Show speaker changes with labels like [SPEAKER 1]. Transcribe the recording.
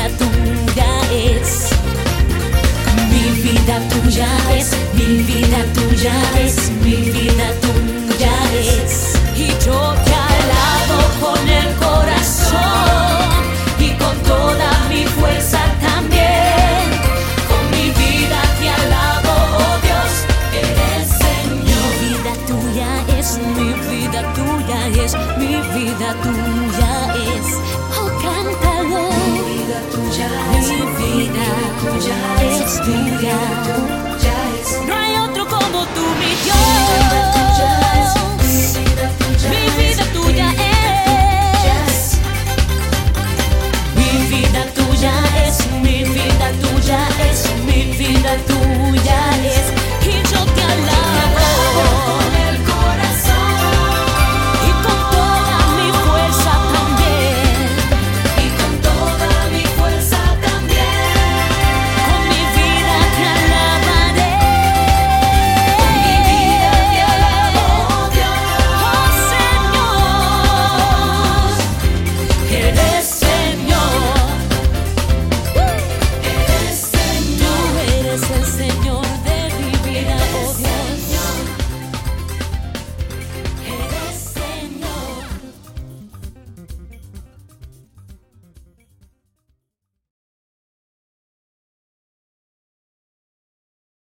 [SPEAKER 1] tuya es. Mi vida tuya es, mi vida tuya es, mi vida tuya es. Y yo te alabo con el corazón y con toda mi fuerza también. Con mi vida te alabo, oh Dios, eres Señor. Mi vida tuya es, mi vida tuya es, mi vida tuya es. Oh, cántalo. Mi vida tuya es, mi vida tuya es tuya. No hay otro como tú, mi Dios. Mi vida tuya es. Mi vida tuya es, mi vida tuya es, mi vida tuya es.